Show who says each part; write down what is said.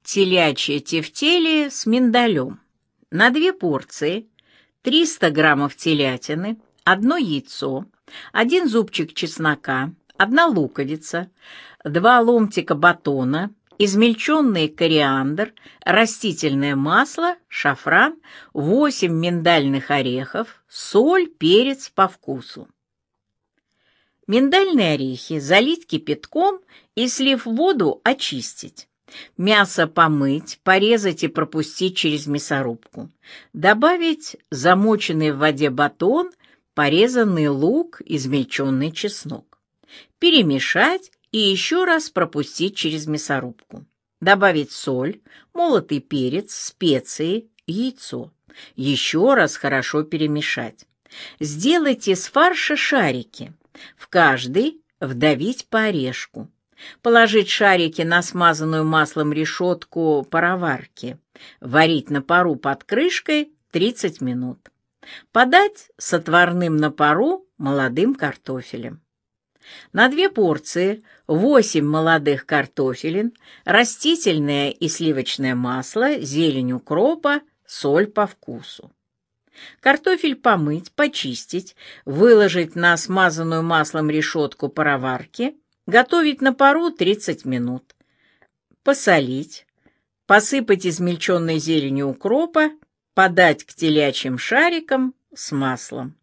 Speaker 1: телячье тефтели с миндалем. На 2 порции 300 граммов телятины, 1 яйцо, 1 зубчик чеснока, 1 луковица, 2 ломтика батона, измельченный кориандр, растительное масло, шафран, 8 миндальных орехов, соль, перец по вкусу. Миндальные орехи залить кипятком и, слив воду, очистить. Мясо помыть, порезать и пропустить через мясорубку. Добавить замоченный в воде батон, порезанный лук, измельченный чеснок. Перемешать и еще раз пропустить через мясорубку. Добавить соль, молотый перец, специи, яйцо. Еще раз хорошо перемешать. Сделать из фарша шарики. В каждый вдавить по орешку. Положить шарики на смазанную маслом решетку пароварки. Варить на пару под крышкой 30 минут. Подать с отварным на пару молодым картофелем. На 2 порции 8 молодых картофелин, растительное и сливочное масло, зелень укропа, соль по вкусу. Картофель помыть, почистить, выложить на смазанную маслом решетку пароварки, готовить на пару 30 минут. Посолить, посыпать измельченной зеленью укропа, подать к телячьим шарикам с маслом.